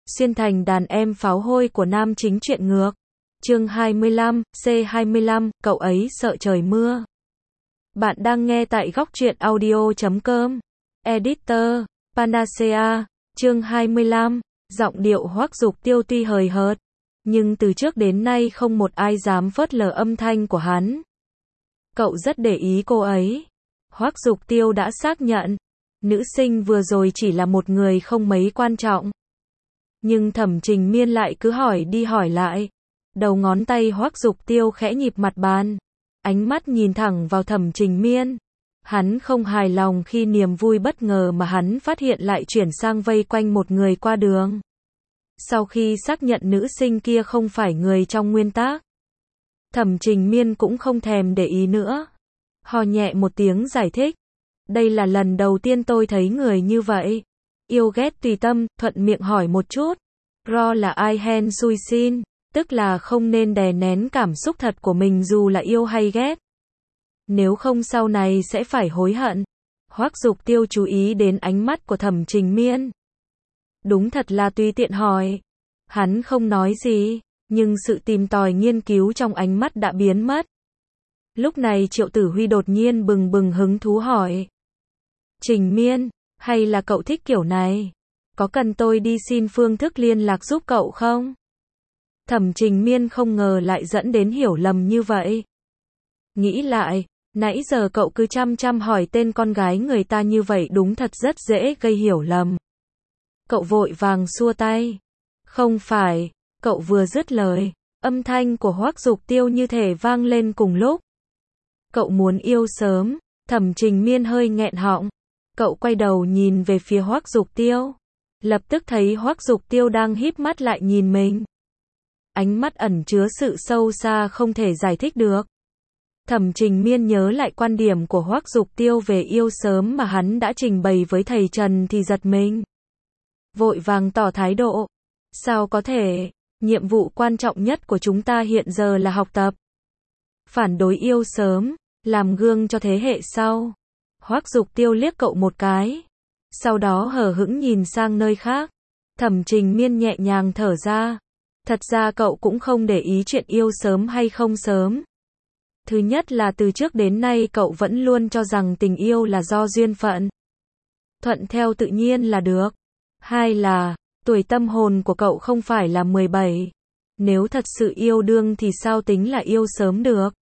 xuyên thành đàn em pháo hôi của nam chính truyện ngược. Chương 25, C25, cậu ấy sợ trời mưa. Bạn đang nghe tại góc truyện audio.com. Editor, Panacea. Chương 25, giọng điệu Hoắc Dục Tiêu tuy hời hợt, nhưng từ trước đến nay không một ai dám phớt lờ âm thanh của hắn. Cậu rất để ý cô ấy. Hoắc Dục Tiêu đã xác nhận, nữ sinh vừa rồi chỉ là một người không mấy quan trọng. Nhưng Thẩm Trình Miên lại cứ hỏi đi hỏi lại. Đầu ngón tay Hoắc Dục Tiêu khẽ nhịp mặt bàn, ánh mắt nhìn thẳng vào Thẩm Trình Miên. Hắn không hài lòng khi niềm vui bất ngờ mà hắn phát hiện lại chuyển sang vây quanh một người qua đường. Sau khi xác nhận nữ sinh kia không phải người trong nguyên tác, Thẩm Trình Miên cũng không thèm để ý nữa. Hò nhẹ một tiếng giải thích. Đây là lần đầu tiên tôi thấy người như vậy. Yêu ghét tùy tâm, thuận miệng hỏi một chút. Ro là ai hen xui xin, tức là không nên đè nén cảm xúc thật của mình dù là yêu hay ghét. Nếu không sau này sẽ phải hối hận. Hoắc Dục Tiêu chú ý đến ánh mắt của Thẩm Trình Miên. Đúng thật là tùy tiện hỏi. Hắn không nói gì, nhưng sự tìm tòi nghiên cứu trong ánh mắt đã biến mất. Lúc này Triệu Tử Huy đột nhiên bừng bừng hứng thú hỏi. Trình Miên, hay là cậu thích kiểu này? Có cần tôi đi xin phương thức liên lạc giúp cậu không? Thẩm Trình Miên không ngờ lại dẫn đến hiểu lầm như vậy. Nghĩ lại, nãy giờ cậu cứ chăm chăm hỏi tên con gái người ta như vậy đúng thật rất dễ gây hiểu lầm. Cậu vội vàng xua tay. Không phải, cậu vừa dứt lời, âm thanh của Hoắc Dục Tiêu như thể vang lên cùng lúc. Cậu muốn yêu sớm. Thẩm Trình Miên hơi nghẹn họng. Cậu quay đầu nhìn về phía Hoắc Dục Tiêu. Lập tức thấy Hoắc Dục Tiêu đang híp mắt lại nhìn mình. Ánh mắt ẩn chứa sự sâu xa không thể giải thích được. Thẩm Trình Miên nhớ lại quan điểm của Hoắc Dục Tiêu về yêu sớm mà hắn đã trình bày với thầy Trần thì giật mình. Vội vàng tỏ thái độ. Sao có thể, nhiệm vụ quan trọng nhất của chúng ta hiện giờ là học tập. Phản đối yêu sớm, làm gương cho thế hệ sau. Hoắc Dục Tiêu liếc cậu một cái. Sau đó hờ hững nhìn sang nơi khác. Thẩm Trình Miên nhẹ nhàng thở ra. Thật ra cậu cũng không để ý chuyện yêu sớm hay không sớm. Thứ nhất là từ trước đến nay cậu vẫn luôn cho rằng tình yêu là do duyên phận. Thuận theo tự nhiên là được. Hai là, tuổi tâm hồn của cậu không phải là 17. Nếu thật sự yêu đương thì sao tính là yêu sớm được.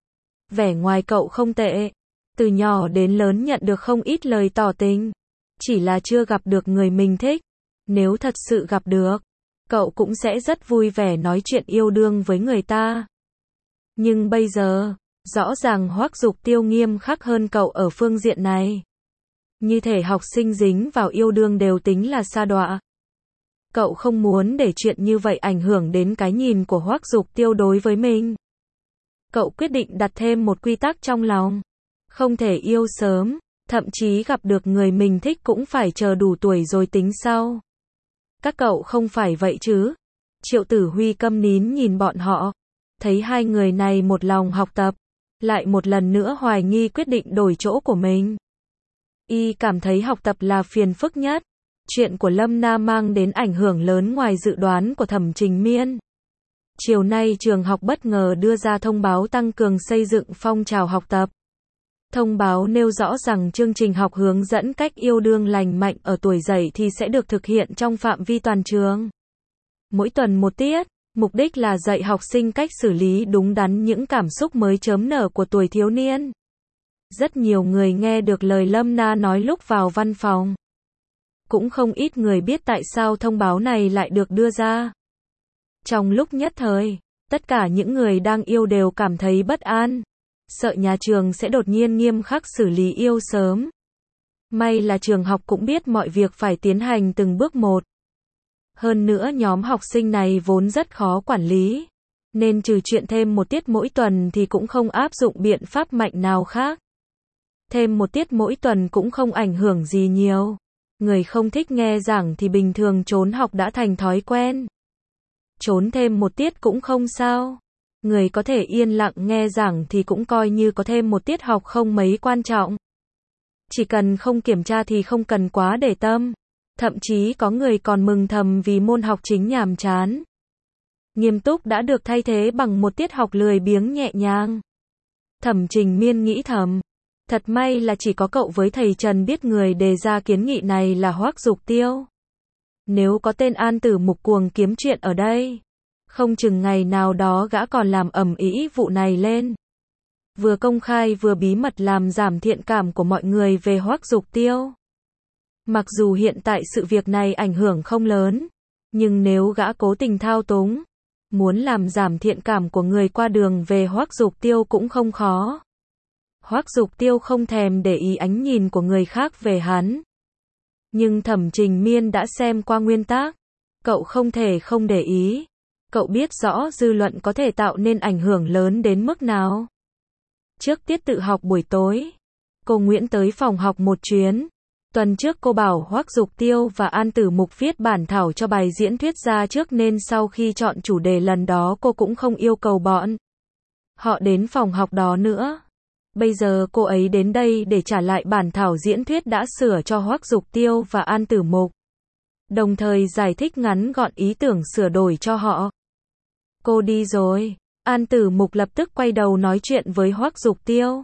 Vẻ ngoài cậu không tệ. Từ nhỏ đến lớn nhận được không ít lời tỏ tình. Chỉ là chưa gặp được người mình thích. Nếu thật sự gặp được, cậu cũng sẽ rất vui vẻ nói chuyện yêu đương với người ta. Nhưng bây giờ, rõ ràng Hoắc Dục Tiêu nghiêm khắc hơn cậu ở phương diện này. Như thể học sinh dính vào yêu đương đều tính là sa đọa. Cậu không muốn để chuyện như vậy ảnh hưởng đến cái nhìn của Hoắc Dục Tiêu đối với mình. Cậu quyết định đặt thêm một quy tắc trong lòng. Không thể yêu sớm, thậm chí gặp được người mình thích cũng phải chờ đủ tuổi rồi tính sau. Các cậu không phải vậy chứ? Triệu Tử Huy câm nín nhìn bọn họ. Thấy hai người này một lòng học tập, lại một lần nữa hoài nghi quyết định đổi chỗ của mình. Y cảm thấy học tập là phiền phức nhất. Chuyện của Lâm Na mang đến ảnh hưởng lớn ngoài dự đoán của Thẩm Trình Miên. Chiều nay trường học bất ngờ đưa ra thông báo tăng cường xây dựng phong trào học tập. Thông báo nêu rõ rằng chương trình học hướng dẫn cách yêu đương lành mạnh ở tuổi dậy thì sẽ được thực hiện trong phạm vi toàn trường. Mỗi tuần một tiết, mục đích là dạy học sinh cách xử lý đúng đắn những cảm xúc mới chớm nở của tuổi thiếu niên. Rất nhiều người nghe được lời Lâm Na nói lúc vào văn phòng. Cũng không ít người biết tại sao thông báo này lại được đưa ra. Trong lúc nhất thời, tất cả những người đang yêu đều cảm thấy bất an. Sợ nhà trường sẽ đột nhiên nghiêm khắc xử lý yêu sớm. May là trường học cũng biết mọi việc phải tiến hành từng bước một. Hơn nữa nhóm học sinh này vốn rất khó quản lý. Nên trừ chuyện thêm một tiết mỗi tuần thì cũng không áp dụng biện pháp mạnh nào khác. Thêm một tiết mỗi tuần cũng không ảnh hưởng gì nhiều. Người không thích nghe giảng thì bình thường trốn học đã thành thói quen. Trốn thêm một tiết cũng không sao. Người có thể yên lặng nghe giảng thì cũng coi như có thêm một tiết học không mấy quan trọng. Chỉ cần không kiểm tra thì không cần quá để tâm. Thậm chí có người còn mừng thầm vì môn học chính nhàm chán. Nghiêm túc đã được thay thế bằng một tiết học lười biếng nhẹ nhàng. Thẩm Trình Miên nghĩ thầm. Thật may là chỉ có cậu với thầy Trần biết người đề ra kiến nghị này là Hoắc Dục Tiêu. Nếu có tên An Tử Mục cuồng kiếm chuyện ở đây, không chừng ngày nào đó gã còn làm ầm ĩ vụ này lên. Vừa công khai vừa bí mật làm giảm thiện cảm của mọi người về Hoắc Dục Tiêu. Mặc dù hiện tại sự việc này ảnh hưởng không lớn, nhưng nếu gã cố tình thao túng, muốn làm giảm thiện cảm của người qua đường về Hoắc Dục Tiêu cũng không khó. Hoắc Dục Tiêu không thèm để ý ánh nhìn của người khác về hắn. Nhưng Thẩm Trình Miên đã xem qua nguyên tắc. Cậu không thể không để ý. Cậu biết rõ dư luận có thể tạo nên ảnh hưởng lớn đến mức nào. Trước tiết tự học buổi tối, cô Nguyễn tới phòng học một chuyến. Tuần trước cô bảo Hoắc Dục Tiêu và An Tử Mục viết bản thảo cho bài diễn thuyết ra trước nên sau khi chọn chủ đề lần đó cô cũng không yêu cầu bọn họ đến phòng học đó nữa. Bây giờ cô ấy đến đây để trả lại bản thảo diễn thuyết đã sửa cho Hoắc Dục Tiêu và An Tử Mục. Đồng thời giải thích ngắn gọn ý tưởng sửa đổi cho họ. Cô đi rồi. An Tử Mục lập tức quay đầu nói chuyện với Hoắc Dục Tiêu.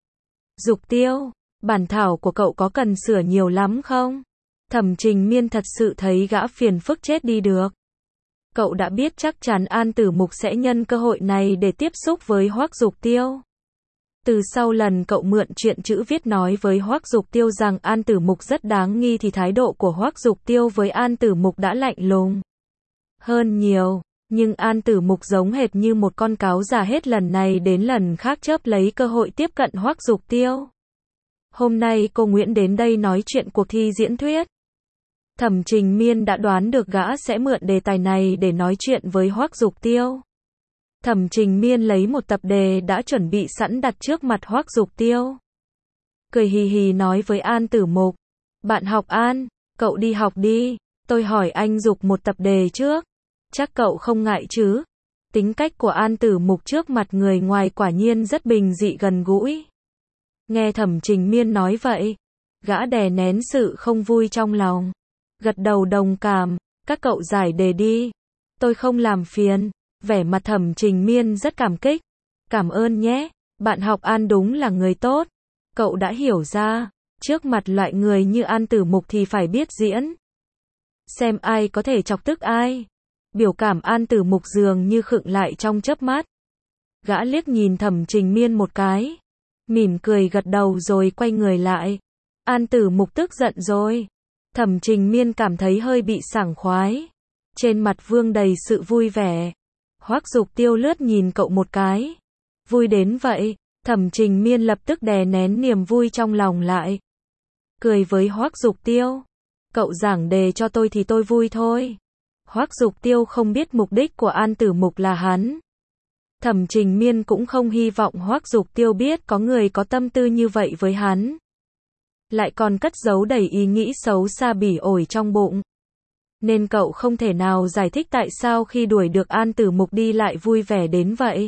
Dục Tiêu, bản thảo của cậu có cần sửa nhiều lắm không? Thẩm Trình Miên thật sự thấy gã phiền phức chết đi được. Cậu đã biết chắc chắn An Tử Mục sẽ nhân cơ hội này để tiếp xúc với Hoắc Dục Tiêu. Từ sau lần cậu mượn chuyện chữ viết nói với Hoắc Dục Tiêu rằng An Tử Mục rất đáng nghi thì thái độ của Hoắc Dục Tiêu với An Tử Mục đã lạnh lùng hơn nhiều. Nhưng An Tử Mục giống hệt như một con cáo già hết lần này đến lần khác chớp lấy cơ hội tiếp cận Hoắc Dục Tiêu. Hôm nay cô Nguyễn đến đây nói chuyện cuộc thi diễn thuyết. Thẩm Trình Miên đã đoán được gã sẽ mượn đề tài này để nói chuyện với Hoắc Dục Tiêu. Thẩm Trình Miên lấy một tập đề đã chuẩn bị sẵn đặt trước mặt Hoắc Dục Tiêu. Cười hì hì nói với An Tử Mục. Bạn học An, cậu đi học đi, tôi hỏi anh Dục một tập đề trước. Chắc cậu không ngại chứ? Tính cách của An Tử Mục trước mặt người ngoài quả nhiên rất bình dị gần gũi. Nghe Thẩm Trình Miên nói vậy, gã đè nén sự không vui trong lòng. Gật đầu đồng cảm, các cậu giải đề đi. Tôi không làm phiền. Vẻ mặt Thẩm Trình Miên rất cảm kích. Cảm ơn nhé, bạn học An đúng là người tốt. Cậu đã hiểu ra, trước mặt loại người như An Tử Mục thì phải biết diễn. Xem ai có thể chọc tức ai. Biểu cảm An Tử Mục dường như khựng lại trong chớp mắt. Gã liếc nhìn Thẩm Trình Miên một cái, mỉm cười gật đầu rồi quay người lại. An Tử Mục tức giận rồi. Thẩm Trình Miên cảm thấy hơi bị sảng khoái. Trên mặt vương đầy sự vui vẻ. Hoắc Dục Tiêu lướt nhìn cậu một cái. Vui đến vậy, Thẩm Trình Miên lập tức đè nén niềm vui trong lòng lại. Cười với Hoắc Dục Tiêu. Cậu giảng đề cho tôi thì tôi vui thôi. Hoắc Dục Tiêu không biết mục đích của An Tử Mục là hắn. Thẩm Trình Miên cũng không hy vọng Hoắc Dục Tiêu biết có người có tâm tư như vậy với hắn. Lại còn cất giấu đầy ý nghĩ xấu xa bỉ ổi trong bụng. Nên cậu không thể nào giải thích tại sao khi đuổi được An Tử Mục đi lại vui vẻ đến vậy.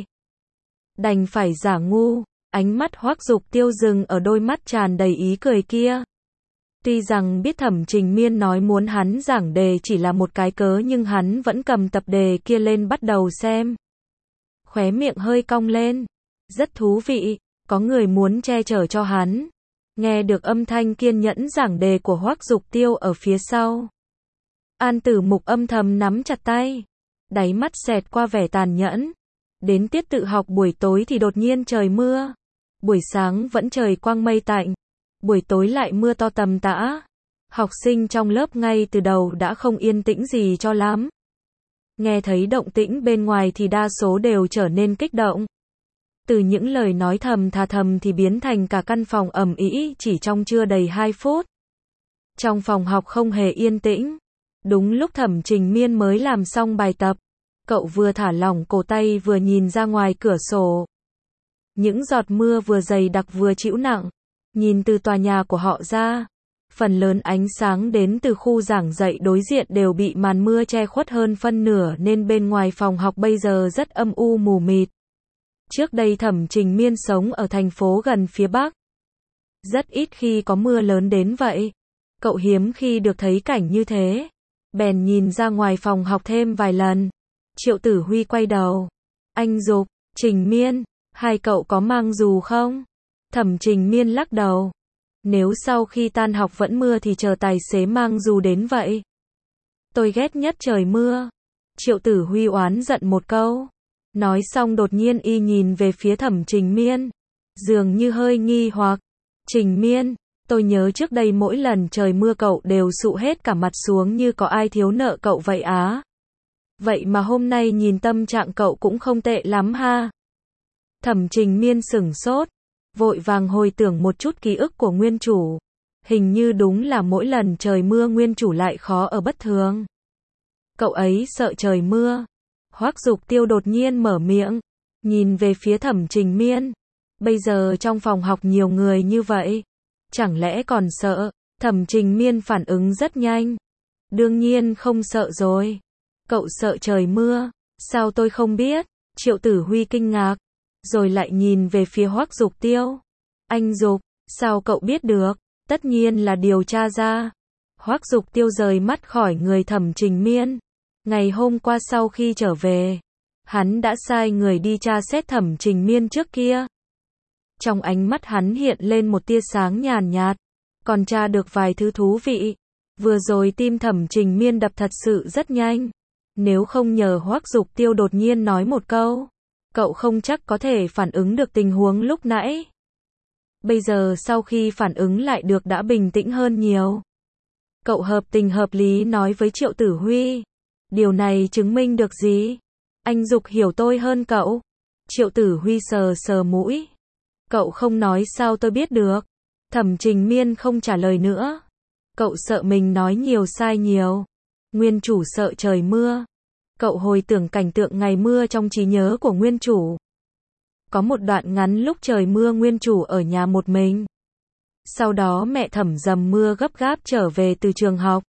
Đành phải giả ngu, ánh mắt Hoắc Dục Tiêu dừng ở đôi mắt tràn đầy ý cười kia. Tuy rằng biết Thẩm Trình Miên nói muốn hắn giảng đề chỉ là một cái cớ nhưng hắn vẫn cầm tập đề kia lên bắt đầu xem. Khóe miệng hơi cong lên. Rất thú vị, có người muốn che chở cho hắn. Nghe được âm thanh kiên nhẫn giảng đề của Hoắc Dục Tiêu ở phía sau. An Tử Mục âm thầm nắm chặt tay. Đáy mắt xẹt qua vẻ tàn nhẫn. Đến tiết tự học buổi tối thì đột nhiên trời mưa. Buổi sáng vẫn trời quang mây tạnh. Buổi tối lại mưa to tầm tã. Học sinh trong lớp ngay từ đầu đã không yên tĩnh gì cho lắm. Nghe thấy động tĩnh bên ngoài thì đa số đều trở nên kích động. Từ những lời nói thầm thà thầm thì biến thành cả căn phòng ầm ĩ chỉ trong chưa đầy 2 phút. Trong phòng học không hề yên tĩnh. Đúng lúc Thẩm Trình Miên mới làm xong bài tập. Cậu vừa thả lỏng cổ tay vừa nhìn ra ngoài cửa sổ. Những giọt mưa vừa dày đặc vừa trĩu nặng. Nhìn từ tòa nhà của họ ra, phần lớn ánh sáng đến từ khu giảng dạy đối diện đều bị màn mưa che khuất hơn phân nửa nên bên ngoài phòng học bây giờ rất âm u mù mịt. Trước đây Thẩm Trình Miên sống ở thành phố gần phía Bắc. Rất ít khi có mưa lớn đến vậy. Cậu hiếm khi được thấy cảnh như thế. Bèn nhìn ra ngoài phòng học thêm vài lần. Triệu Tử Huy quay đầu. Anh Dục, Trình Miên, hai cậu có mang dù không? Thẩm Trình Miên lắc đầu. Nếu sau khi tan học vẫn mưa thì chờ tài xế mang dù đến vậy. Tôi ghét nhất trời mưa. Triệu Tử Huy oán giận một câu. Nói xong đột nhiên y nhìn về phía Thẩm Trình Miên. Dường như hơi nghi hoặc. Trình Miên, tôi nhớ trước đây mỗi lần trời mưa cậu đều sụ hết cả mặt xuống như có ai thiếu nợ cậu vậy á. Vậy mà hôm nay nhìn tâm trạng cậu cũng không tệ lắm ha. Thẩm Trình Miên sửng sốt, vội vàng hồi tưởng một chút ký ức của nguyên chủ. Hình như đúng là mỗi lần trời mưa nguyên chủ lại khó ở bất thường. Cậu ấy sợ trời mưa. Hoắc Dục Tiêu đột nhiên mở miệng, nhìn về phía Thẩm Trình Miên. Bây giờ trong phòng học nhiều người như vậy, chẳng lẽ còn sợ? Thẩm Trình Miên phản ứng rất nhanh. Đương nhiên không sợ rồi. Cậu sợ trời mưa? Sao tôi không biết? Triệu Tử Huy kinh ngạc, rồi lại nhìn về phía Hoắc Dục Tiêu. Anh Dục, sao cậu biết được? Tất nhiên là điều tra ra. Hoắc Dục Tiêu rời mắt khỏi người Thẩm Trình Miên. Ngày hôm qua sau khi trở về, hắn đã sai người đi tra xét Thẩm Trình Miên trước kia. Trong ánh mắt hắn hiện lên một tia sáng nhàn nhạt, còn tra được vài thứ thú vị. Vừa rồi tim Thẩm Trình Miên đập thật sự rất nhanh. Nếu không nhờ Hoắc Dục Tiêu đột nhiên nói một câu, cậu không chắc có thể phản ứng được tình huống lúc nãy. Bây giờ sau khi phản ứng lại được đã bình tĩnh hơn nhiều. Cậu hợp tình hợp lý nói với Triệu Tử Huy. Điều này chứng minh được gì? Anh Dục hiểu tôi hơn cậu. Triệu Tử Huy sờ sờ mũi. Cậu không nói sao tôi biết được. Thẩm Trình Miên không trả lời nữa. Cậu sợ mình nói nhiều sai nhiều. Nguyên chủ sợ trời mưa. Cậu hồi tưởng cảnh tượng ngày mưa trong trí nhớ của nguyên chủ. Có một đoạn ngắn lúc trời mưa nguyên chủ ở nhà một mình. Sau đó mẹ Thẩm dầm mưa gấp gáp trở về từ trường học.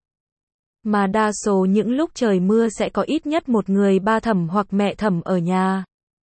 Mà đa số những lúc trời mưa sẽ có ít nhất một người ba Thẩm hoặc mẹ Thẩm ở nhà.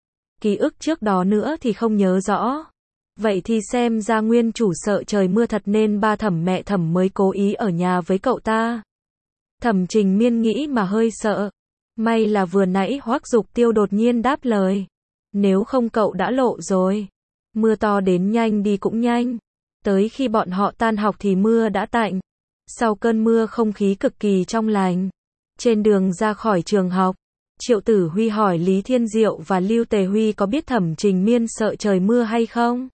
Ký ức trước đó nữa thì không nhớ rõ. Vậy thì xem ra nguyên chủ sợ trời mưa thật nên ba Thẩm mẹ Thẩm mới cố ý ở nhà với cậu ta. Thẩm Trình Miên nghĩ mà hơi sợ. May là vừa nãy Hoắc Dục Tiêu đột nhiên đáp lời. Nếu không cậu đã lộ rồi. Mưa to đến nhanh đi cũng nhanh. Tới khi bọn họ tan học thì mưa đã tạnh. Sau cơn mưa không khí cực kỳ trong lành. Trên đường ra khỏi trường học, Triệu Tử Huy hỏi Lý Thiên Diệu và Lưu Tề Huy có biết Thẩm Trình Miên sợ trời mưa hay không?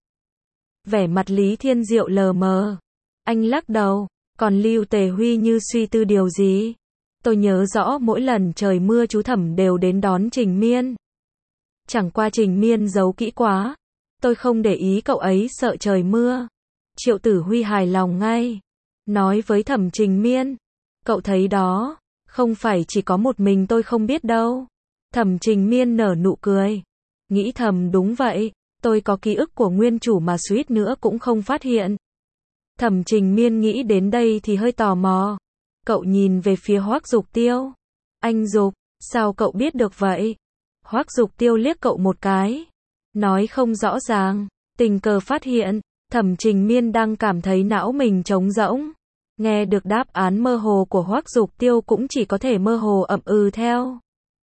Vẻ mặt Lý Thiên Diệu lờ mờ. Anh lắc đầu, còn Lưu Tề Huy như suy tư điều gì. Tôi nhớ rõ mỗi lần trời mưa chú Thẩm đều đến đón Trình Miên. Chẳng qua Trình Miên giấu kỹ quá. Tôi không để ý cậu ấy sợ trời mưa. Triệu Tử Huy hài lòng ngay. Nói với Thẩm Trình Miên. Cậu thấy đó, không phải chỉ có một mình tôi không biết đâu. Thẩm Trình Miên nở nụ cười. Nghĩ thầm đúng vậy, tôi có ký ức của nguyên chủ mà suýt nữa cũng không phát hiện. Thẩm Trình Miên nghĩ đến đây thì hơi tò mò. Cậu nhìn về phía Hoắc Dục Tiêu. Anh Dục, sao cậu biết được vậy? Hoắc Dục Tiêu liếc cậu một cái. Nói không rõ ràng, tình cờ phát hiện. Thẩm Trình Miên đang cảm thấy não mình trống rỗng. Nghe được đáp án mơ hồ của Hoắc Dục Tiêu cũng chỉ có thể mơ hồ ậm ừ theo.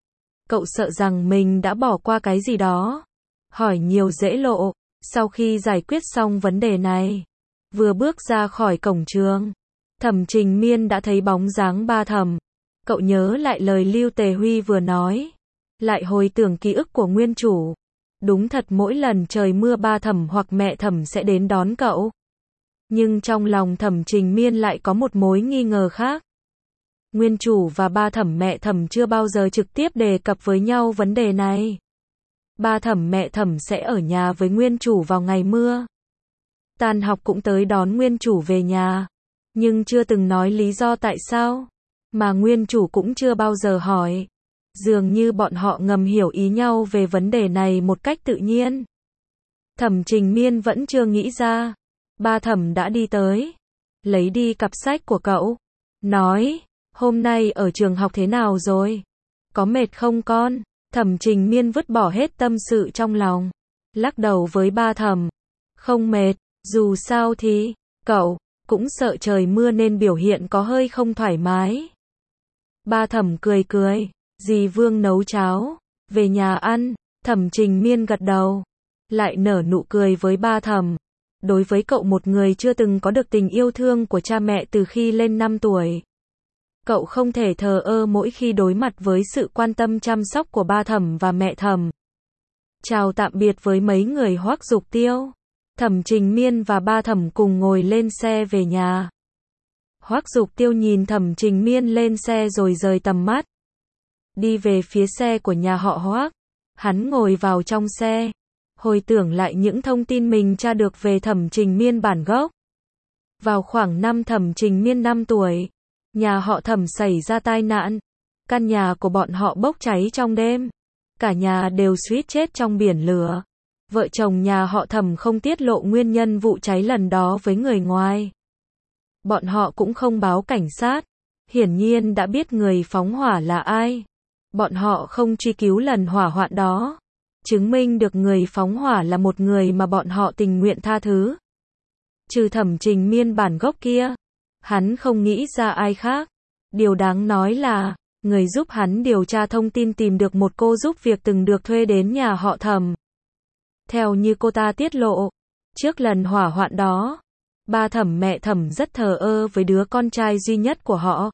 Cậu sợ rằng mình đã bỏ qua cái gì đó. Hỏi nhiều dễ lộ. Sau khi giải quyết xong vấn đề này, vừa bước ra khỏi cổng trường, Thẩm Trình Miên đã thấy bóng dáng ba Thẩm. Cậu nhớ lại lời Lưu Tề Huy vừa nói. Lại hồi tưởng ký ức của nguyên chủ. Đúng thật mỗi lần trời mưa ba Thẩm hoặc mẹ Thẩm sẽ đến đón cậu. Nhưng trong lòng Thẩm Trình Miên lại có một mối nghi ngờ khác. Nguyên chủ và ba Thẩm mẹ Thẩm chưa bao giờ trực tiếp đề cập với nhau vấn đề này. Ba Thẩm mẹ Thẩm sẽ ở nhà với nguyên chủ vào ngày mưa. Tan học cũng tới đón nguyên chủ về nhà. Nhưng chưa từng nói lý do tại sao. Mà nguyên chủ cũng chưa bao giờ hỏi. Dường như bọn họ ngầm hiểu ý nhau về vấn đề này một cách tự nhiên. Thẩm Trình Miên vẫn chưa nghĩ ra. Ba Thẩm đã đi tới. Lấy đi cặp sách của cậu. Nói, hôm nay ở trường học thế nào rồi? Có mệt không con? Thẩm Trình Miên vứt bỏ hết tâm sự trong lòng. Lắc đầu với ba Thẩm. Không mệt, dù sao thì, cậu, cũng sợ trời mưa nên biểu hiện có hơi không thoải mái. Ba Thẩm cười cười, dì Vương nấu cháo, về nhà ăn. Thẩm Trình Miên gật đầu, lại nở nụ cười với ba Thẩm. Đối với cậu, một người chưa từng có được tình yêu thương của cha mẹ từ khi lên 5 tuổi. Cậu không thể thờ ơ mỗi khi đối mặt với sự quan tâm chăm sóc của ba Thẩm và mẹ Thẩm. Chào tạm biệt với mấy người Hoắc Dục Tiêu. Thẩm Trình Miên và ba Thẩm cùng ngồi lên xe về nhà. Hoắc Dục Tiêu nhìn Thẩm Trình Miên lên xe rồi rời tầm mắt. Đi về phía xe của nhà họ Hoắc. Hắn ngồi vào trong xe, hồi tưởng lại những thông tin mình tra được về Thẩm Trình Miên bản gốc. Vào khoảng năm Thẩm Trình Miên 5 tuổi, nhà họ Thẩm xảy ra tai nạn. Căn nhà của bọn họ bốc cháy trong đêm. Cả nhà đều suýt chết trong biển lửa. Vợ chồng nhà họ Thẩm không tiết lộ nguyên nhân vụ cháy lần đó với người ngoài. Bọn họ cũng không báo cảnh sát. Hiển nhiên đã biết người phóng hỏa là ai. Bọn họ không truy cứu lần hỏa hoạn đó. Chứng minh được người phóng hỏa là một người mà bọn họ tình nguyện tha thứ. Trừ Thẩm Trình Miên bản gốc kia, hắn không nghĩ ra ai khác. Điều đáng nói là, người giúp hắn điều tra thông tin tìm được một cô giúp việc từng được thuê đến nhà họ Thẩm. Theo như cô ta tiết lộ, trước lần hỏa hoạn đó, ba Thẩm mẹ Thẩm rất thờ ơ với đứa con trai duy nhất của họ.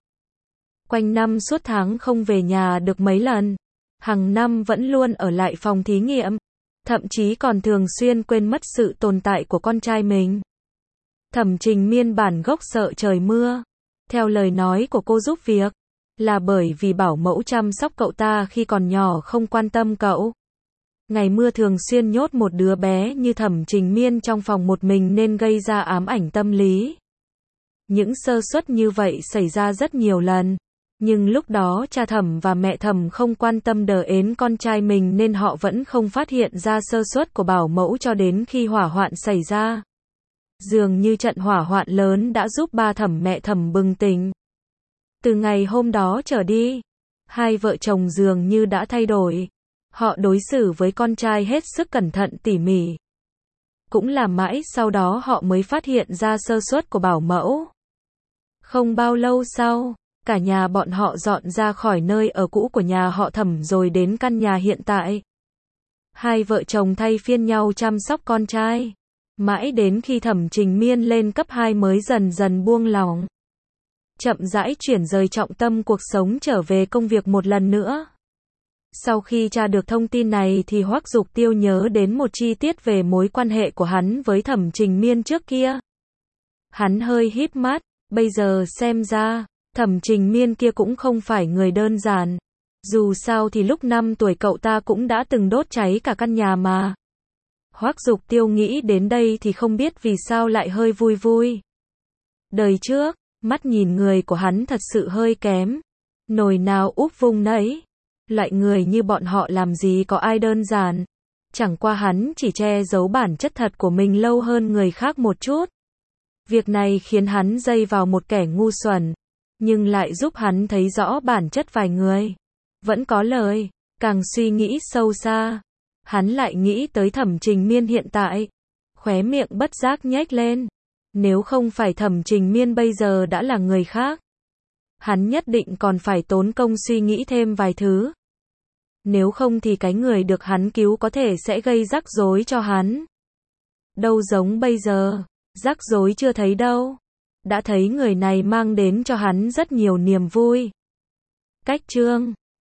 Quanh năm suốt tháng không về nhà được mấy lần. Hàng năm vẫn luôn ở lại phòng thí nghiệm. Thậm chí còn thường xuyên quên mất sự tồn tại của con trai mình. Thẩm Trình Miên bản gốc sợ trời mưa. Theo lời nói của cô giúp việc, là bởi vì bảo mẫu chăm sóc cậu ta khi còn nhỏ không quan tâm cậu. Ngày mưa thường xuyên nhốt một đứa bé như Thẩm Trình Miên trong phòng một mình nên gây ra ám ảnh tâm lý. Những sơ suất như vậy xảy ra rất nhiều lần. Nhưng lúc đó cha Thẩm và mẹ Thẩm không quan tâm đờ ến con trai mình nên họ vẫn không phát hiện ra sơ suất của bảo mẫu cho đến khi hỏa hoạn xảy ra. Dường như trận hỏa hoạn lớn đã giúp ba Thẩm mẹ Thẩm bừng tỉnh. Từ ngày hôm đó trở đi, hai vợ chồng dường như đã thay đổi. Họ đối xử với con trai hết sức cẩn thận tỉ mỉ. Cũng là mãi sau đó họ mới phát hiện ra sơ suất của bảo mẫu. Không bao lâu sau, cả nhà bọn họ dọn ra khỏi nơi ở cũ của nhà họ Thẩm rồi đến căn nhà hiện tại. Hai vợ chồng thay phiên nhau chăm sóc con trai. Mãi đến khi Thẩm Trình Miên lên cấp 2 mới dần dần buông lỏng. Chậm rãi chuyển rời trọng tâm cuộc sống trở về công việc một lần nữa. Sau khi tra được thông tin này thì Hoắc Dục Tiêu nhớ đến một chi tiết về mối quan hệ của hắn với Thẩm Trình Miên trước kia. Hắn hơi híp mắt, bây giờ xem ra, Thẩm Trình Miên kia cũng không phải người đơn giản. Dù sao thì lúc 5 tuổi cậu ta cũng đã từng đốt cháy cả căn nhà mà. Hoắc Dục Tiêu nghĩ đến đây thì không biết vì sao lại hơi vui vui. Đời trước, mắt nhìn người của hắn thật sự hơi kém. Nồi nào úp vung nấy. Loại người như bọn họ làm gì có ai đơn giản. Chẳng qua hắn chỉ che giấu bản chất thật của mình lâu hơn người khác một chút. Việc này khiến hắn dây vào một kẻ ngu xuẩn, nhưng lại giúp hắn thấy rõ bản chất vài người. Vẫn có lời, càng suy nghĩ sâu xa, hắn lại nghĩ tới Thẩm Trình Miên hiện tại. Khóe miệng bất giác nhếch lên. Nếu không phải Thẩm Trình Miên bây giờ đã là người khác, hắn nhất định còn phải tốn công suy nghĩ thêm vài thứ. Nếu không thì cái người được hắn cứu có thể sẽ gây rắc rối cho hắn. Đâu giống bây giờ, rắc rối chưa thấy đâu. Đã thấy người này mang đến cho hắn rất nhiều niềm vui. Cách chương